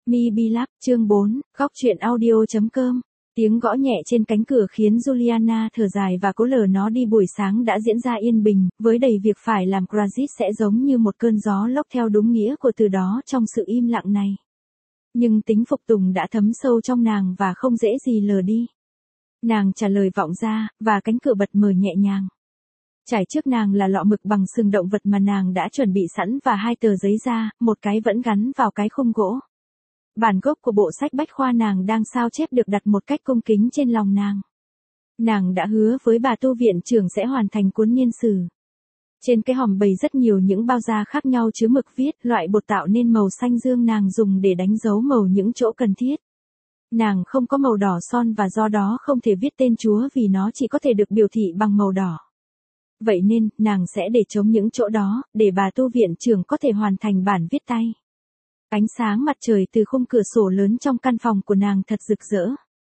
MiBi Lab, chương 4, góc truyện audio.com. Tiếng gõ nhẹ trên cánh cửa khiến Juliana thở dài và cố lờ nó đi. Buổi sáng đã diễn ra yên bình, với đầy việc phải làm. Grazit sẽ giống như một cơn gió lốc theo đúng nghĩa của từ đó trong sự im lặng này. Nhưng tính phục tùng đã thấm sâu trong nàng và không dễ gì lờ đi. Nàng trả lời vọng ra, và cánh cửa bật mở nhẹ nhàng. Trải trước nàng là lọ mực bằng sừng động vật mà nàng đã chuẩn bị sẵn và 2 tờ giấy da, một cái vẫn gắn vào cái khung gỗ. Bản gốc của bộ sách bách khoa nàng đang sao chép được đặt một cách cung kính trên lòng nàng. Nàng đã hứa với bà tu viện trưởng sẽ hoàn thành cuốn niên sử. Trên cái hòm bày rất nhiều những bao da khác nhau chứa mực viết, loại bột tạo nên màu xanh dương nàng dùng để đánh dấu màu những chỗ cần thiết. Nàng không có màu đỏ son và do đó không thể viết tên Chúa vì nó chỉ có thể được biểu thị bằng màu đỏ. Vậy nên, nàng sẽ để trống những chỗ đó, để bà tu viện trưởng có thể hoàn thành bản viết tay. Ánh sáng mặt trời từ khung cửa sổ lớn trong căn phòng của nàng thật rực rỡ.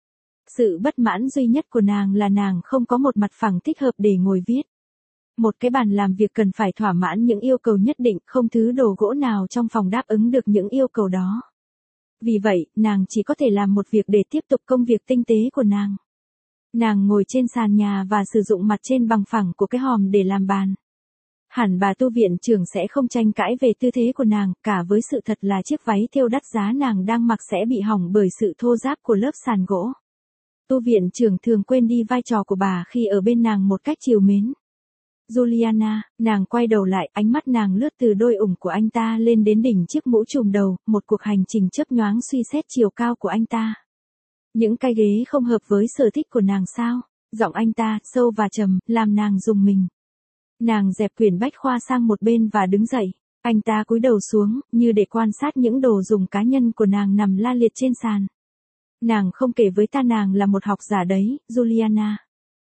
Sự bất mãn duy nhất của nàng là nàng không có một mặt phẳng thích hợp để ngồi viết. Một cái bàn làm việc cần phải thỏa mãn những yêu cầu nhất định, không thứ đồ gỗ nào trong phòng đáp ứng được những yêu cầu đó. Vì vậy, nàng chỉ có thể làm một việc để tiếp tục công việc tinh tế của nàng. Nàng ngồi trên sàn nhà và sử dụng mặt trên bằng phẳng của cái hòm để làm bàn. Hẳn bà tu viện trưởng sẽ không tranh cãi về tư thế của nàng, cả với sự thật là chiếc váy thêu đắt giá nàng đang mặc sẽ bị hỏng bởi sự thô ráp của lớp sàn gỗ. Tu viện trưởng thường quên đi vai trò của bà khi ở bên nàng một cách trìu mến. Juliana, nàng quay đầu lại, ánh mắt nàng lướt từ đôi ủng của anh ta lên đến đỉnh chiếc mũ trùm đầu, một cuộc hành trình chớp nhoáng suy xét chiều cao của anh ta. Những cái ghế không hợp với sở thích của nàng sao? Giọng anh ta, sâu và trầm, làm nàng rùng mình. Nàng dẹp quyển bách khoa sang một bên và đứng dậy. Anh ta cúi đầu xuống, như để quan sát những đồ dùng cá nhân của nàng nằm la liệt trên sàn. Nàng không kể với ta nàng là một học giả đấy, Juliana.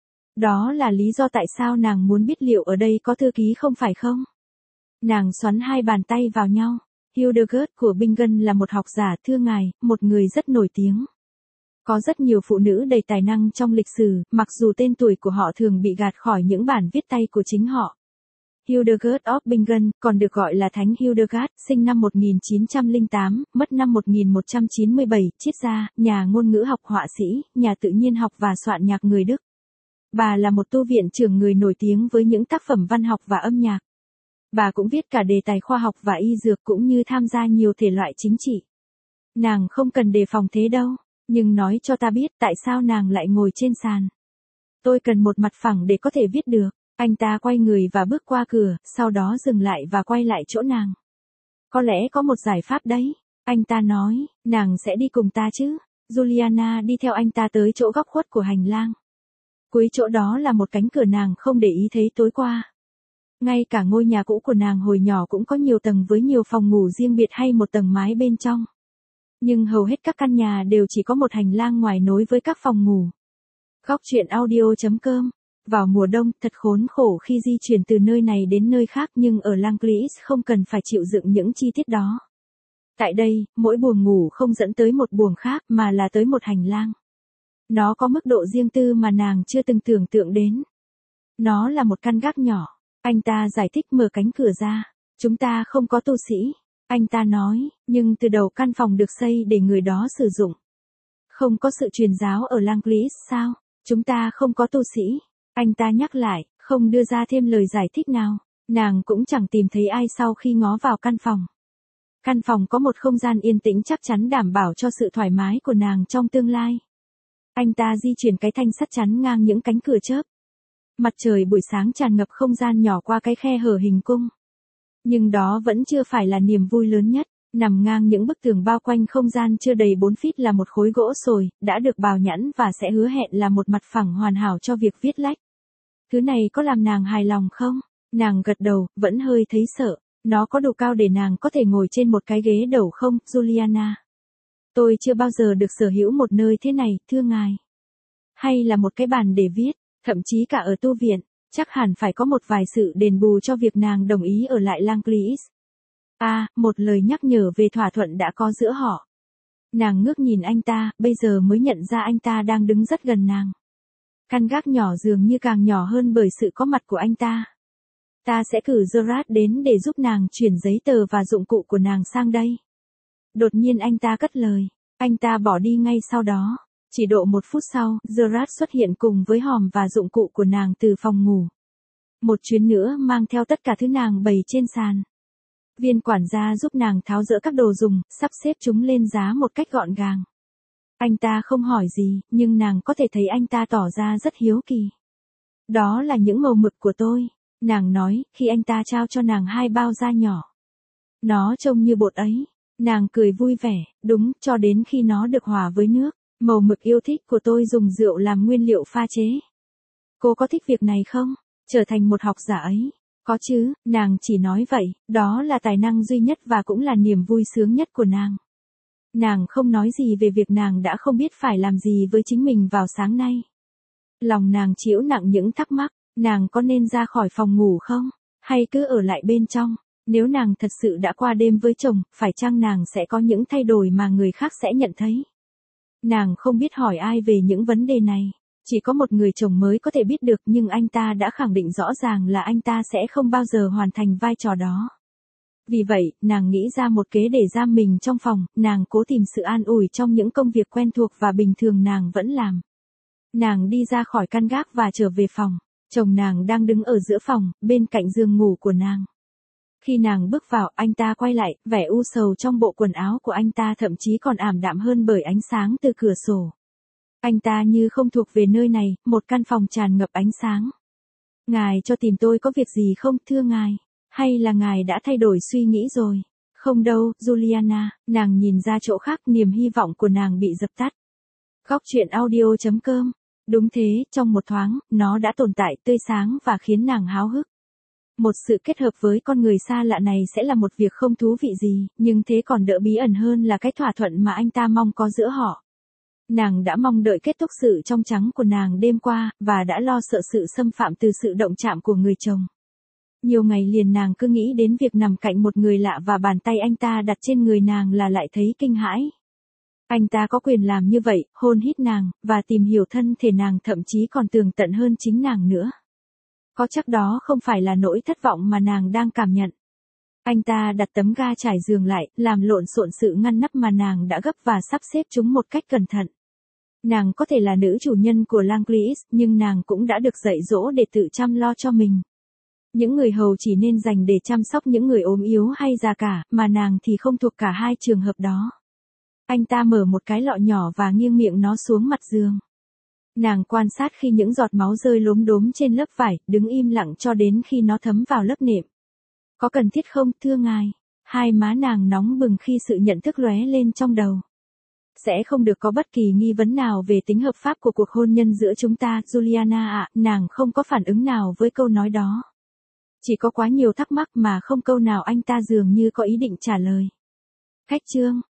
Đó là lý do tại sao nàng muốn biết liệu ở đây có thư ký không phải không? Nàng xoắn 2 bàn tay vào nhau. Hildegard của Bingen là một học giả, thưa ngài, một người rất nổi tiếng. Có rất nhiều phụ nữ đầy tài năng trong lịch sử, mặc dù tên tuổi của họ thường bị gạt khỏi những bản viết tay của chính họ. Hildegard of Bingen, còn được gọi là Thánh Hildegard, sinh năm 1908, mất năm 1197, triết gia, nhà ngôn ngữ học, họa sĩ, nhà tự nhiên học và soạn nhạc người Đức. Bà là một tu viện trưởng người nổi tiếng với những tác phẩm văn học và âm nhạc. Bà cũng viết cả đề tài khoa học và y dược cũng như tham gia nhiều thể loại chính trị. Nàng không cần đề phòng thế đâu. Nhưng nói cho ta biết tại sao nàng lại ngồi trên sàn. Tôi cần một mặt phẳng để có thể viết được. Anh ta quay người và bước qua cửa, sau đó dừng lại và quay lại chỗ nàng. Có lẽ có một giải pháp đấy. Anh ta nói, nàng sẽ đi cùng ta chứ. Juliana đi theo anh ta tới chỗ góc khuất của hành lang. Cuối chỗ đó là một cánh cửa nàng không để ý thấy tối qua. Ngay cả ngôi nhà cũ của nàng hồi nhỏ cũng có nhiều tầng với nhiều phòng ngủ riêng biệt hay một tầng mái bên trong. Nhưng hầu hết các căn nhà đều chỉ có một hành lang ngoài nối với các phòng ngủ. Góc truyện audio.com. Vào mùa đông, thật khốn khổ khi di chuyển từ nơi này đến nơi khác nhưng ở Langlis không cần phải chịu đựng những chi tiết đó. Tại đây, mỗi buồng ngủ không dẫn tới một buồng khác mà là tới một hành lang. Nó có mức độ riêng tư mà nàng chưa từng tưởng tượng đến. Nó là một căn gác nhỏ. Anh ta giải thích mở cánh cửa ra. Chúng ta không có tu sĩ. Anh ta nói, nhưng từ đầu căn phòng được xây để người đó sử dụng. Không có sự truyền giáo ở Langlis sao? Chúng ta không có tu sĩ. Anh ta nhắc lại, không đưa ra thêm lời giải thích nào. Nàng cũng chẳng tìm thấy ai sau khi ngó vào căn phòng. Căn phòng có một không gian yên tĩnh chắc chắn đảm bảo cho sự thoải mái của nàng trong tương lai. Anh ta di chuyển cái thanh sắt chắn ngang những cánh cửa chớp. Mặt trời buổi sáng tràn ngập không gian nhỏ qua cái khe hở hình cung. Nhưng đó vẫn chưa phải là niềm vui lớn nhất. Nằm ngang những bức tường bao quanh không gian chưa đầy 4 feet là một khối gỗ sồi, đã được bào nhẵn và sẽ hứa hẹn là một mặt phẳng hoàn hảo cho việc viết lách. Thứ này có làm nàng hài lòng không? Nàng gật đầu, vẫn hơi thấy sợ. Nó có đủ cao để nàng có thể ngồi trên một cái ghế đầu không, Juliana? Tôi chưa bao giờ được sở hữu một nơi thế này, thưa ngài. Hay là một cái bàn để viết, thậm chí cả ở tu viện, chắc hẳn phải có một vài sự đền bù cho việc nàng đồng ý ở lại Langlis. Một lời nhắc nhở về thỏa thuận đã có giữa họ. Nàng ngước nhìn anh ta, bây giờ mới nhận ra anh ta đang đứng rất gần nàng. Căn gác nhỏ dường như càng nhỏ hơn bởi sự có mặt của anh ta. Ta sẽ cử Gerard đến để giúp nàng chuyển giấy tờ và dụng cụ của nàng sang đây. Đột nhiên anh ta cất lời. Anh ta bỏ đi ngay sau đó. Chỉ độ 1 phút sau, Gerard xuất hiện cùng với hòm và dụng cụ của nàng từ phòng ngủ. Một chuyến nữa mang theo tất cả thứ nàng bày trên sàn. Viên quản gia giúp nàng tháo dỡ các đồ dùng, sắp xếp chúng lên giá một cách gọn gàng. Anh ta không hỏi gì, nhưng nàng có thể thấy anh ta tỏ ra rất hiếu kỳ. Đó là những màu mực của tôi, nàng nói, khi anh ta trao cho nàng 2 bao da nhỏ. Nó trông như bột ấy. Nàng cười vui vẻ, đúng, cho đến khi nó được hòa với nước. Màu mực yêu thích của tôi dùng rượu làm nguyên liệu pha chế. Cô có thích việc này không? Trở thành một học giả ấy. Có chứ, nàng chỉ nói vậy, đó là tài năng duy nhất và cũng là niềm vui sướng nhất của nàng. Nàng không nói gì về việc nàng đã không biết phải làm gì với chính mình vào sáng nay. Lòng nàng chịu nặng những thắc mắc, nàng có nên ra khỏi phòng ngủ không? Hay cứ ở lại bên trong? Nếu nàng thật sự đã qua đêm với chồng, phải chăng nàng sẽ có những thay đổi mà người khác sẽ nhận thấy? Nàng không biết hỏi ai về những vấn đề này. Chỉ có một người chồng mới có thể biết được, nhưng anh ta đã khẳng định rõ ràng là anh ta sẽ không bao giờ hoàn thành vai trò đó. Vì vậy, nàng nghĩ ra một kế để giam mình trong phòng, nàng cố tìm sự an ủi trong những công việc quen thuộc và bình thường nàng vẫn làm. Nàng đi ra khỏi căn gác và trở về phòng. Chồng nàng đang đứng ở giữa phòng, bên cạnh giường ngủ của nàng. Khi nàng bước vào, anh ta quay lại, vẻ u sầu trong bộ quần áo của anh ta thậm chí còn ảm đạm hơn bởi ánh sáng từ cửa sổ. Anh ta như không thuộc về nơi này, một căn phòng tràn ngập ánh sáng. Ngài cho tìm tôi có việc gì không, thưa ngài? Hay là ngài đã thay đổi suy nghĩ rồi? Không đâu, Juliana, nàng nhìn ra chỗ khác, niềm hy vọng của nàng bị dập tắt. Góc truyện audio.com. Đúng thế, trong một thoáng, nó đã tồn tại tươi sáng và khiến nàng háo hức. Một sự kết hợp với con người xa lạ này sẽ là một việc không thú vị gì, nhưng thế còn đỡ bí ẩn hơn là cái thỏa thuận mà anh ta mong có giữa họ. Nàng đã mong đợi kết thúc sự trong trắng của nàng đêm qua, và đã lo sợ sự xâm phạm từ sự động chạm của người chồng. Nhiều ngày liền nàng cứ nghĩ đến việc nằm cạnh một người lạ và bàn tay anh ta đặt trên người nàng là lại thấy kinh hãi. Anh ta có quyền làm như vậy, hôn hít nàng, và tìm hiểu thân thể nàng, thậm chí còn tường tận hơn chính nàng nữa. Có chắc đó không phải là nỗi thất vọng mà nàng đang cảm nhận. Anh ta đặt tấm ga trải giường lại, làm lộn xộn sự ngăn nắp mà nàng đã gấp và sắp xếp chúng một cách cẩn thận. Nàng có thể là nữ chủ nhân của Langleys, nhưng nàng cũng đã được dạy dỗ để tự chăm lo cho mình. Những người hầu chỉ nên dành để chăm sóc những người ốm yếu hay già cả, mà nàng thì không thuộc cả hai trường hợp đó. Anh ta mở một cái lọ nhỏ và nghiêng miệng nó xuống mặt giường. Nàng quan sát khi những giọt máu rơi lốm đốm trên lớp vải, đứng im lặng cho đến khi nó thấm vào lớp nệm. Có cần thiết không, thưa ngài? Hai má nàng nóng bừng khi sự nhận thức lóe lên trong đầu. Sẽ không được có bất kỳ nghi vấn nào về tính hợp pháp của cuộc hôn nhân giữa chúng ta, Juliana ạ. Nàng không có phản ứng nào với câu nói đó. Chỉ có quá nhiều thắc mắc mà không câu nào anh ta dường như có ý định trả lời. Cách chương